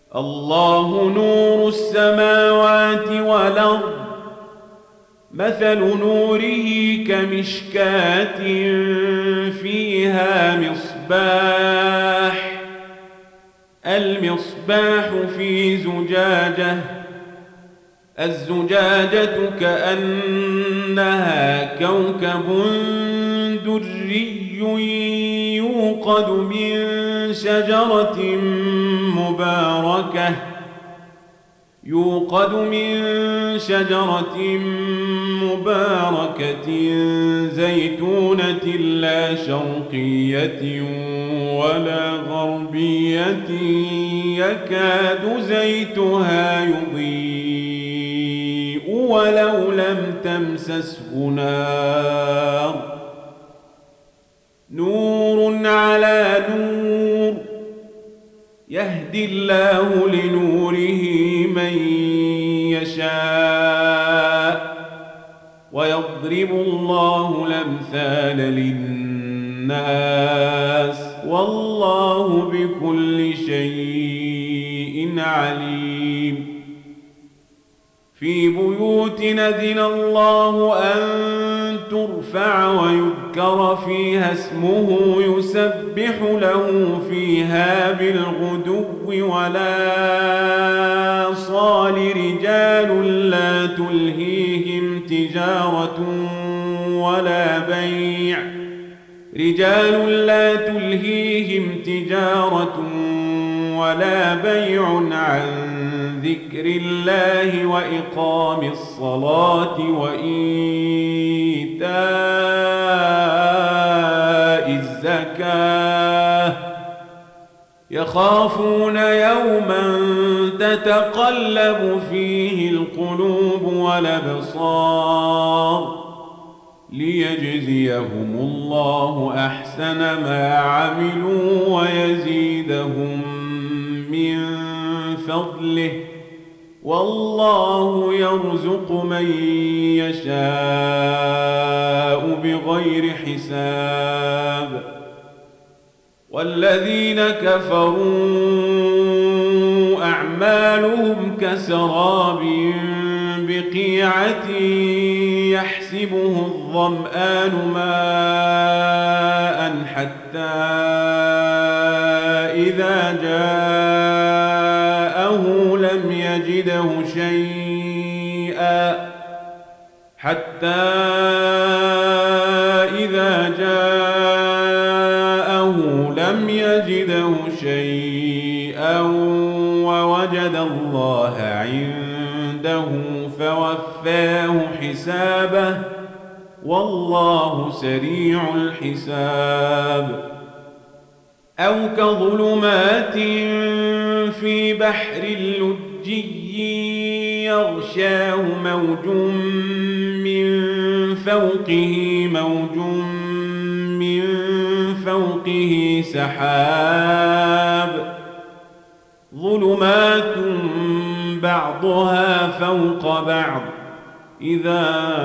الله نور السماوات والأرض مثل نوره كمشكاة فيها مصباح المصباح في زجاجة الزجاجة كأنها كوكب دري يوقد من شجرة مباركة زيتونة لا شرقية ولا غربية يكاد زيتها يضيء ولو لم تمسسه نار نور على نور يهدي الله لنوره من يشاء ويضرب الله الأمثال للناس والله بكل شيء عليم في بيوت أذن الله أن ترفع ويذكر فيها اسمه يسبح له فيها بالغدو ولا صال رجال لا تلهيهم تجارة ولا بيع عن ذكر الله وإقام الصلاة وإيتاء الزكاة يخافون يوما تتقلب فيه القلوب والأبصار ليجزيهم الله أحسن ما عملوا ويزيدهم من فضله والله يرزق من يشاء بغير حساب والذين كفروا أعمالهم كسراب بقيعة يحسبه الظمآن ماء حتى إذا جاءه لم يجده شيئا ووجد الله عنده فوفاه حسابه والله سريع الحساب أو كظلمات في بحر لجي يغشاه موج من فوقه سحاب ظلمات بعضها فوق بعض إذا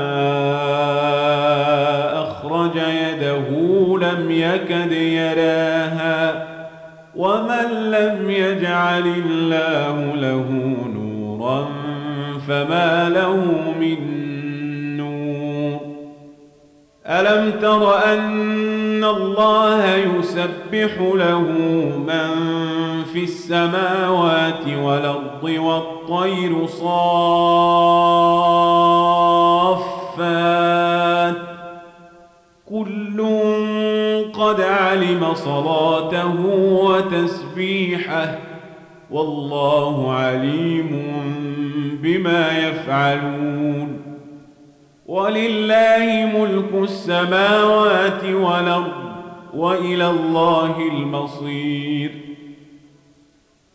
أخرج يده لم يكد يراها ومن لم يجعل الله له نورا فما له من نور ألم تر أن الله يسبح له من في السماوات والأرض والطير صافات كل قد علم صلاته وتسبيحه والله عليم بما يفعلون ولله ملك السماوات والأرض وإلى الله المصير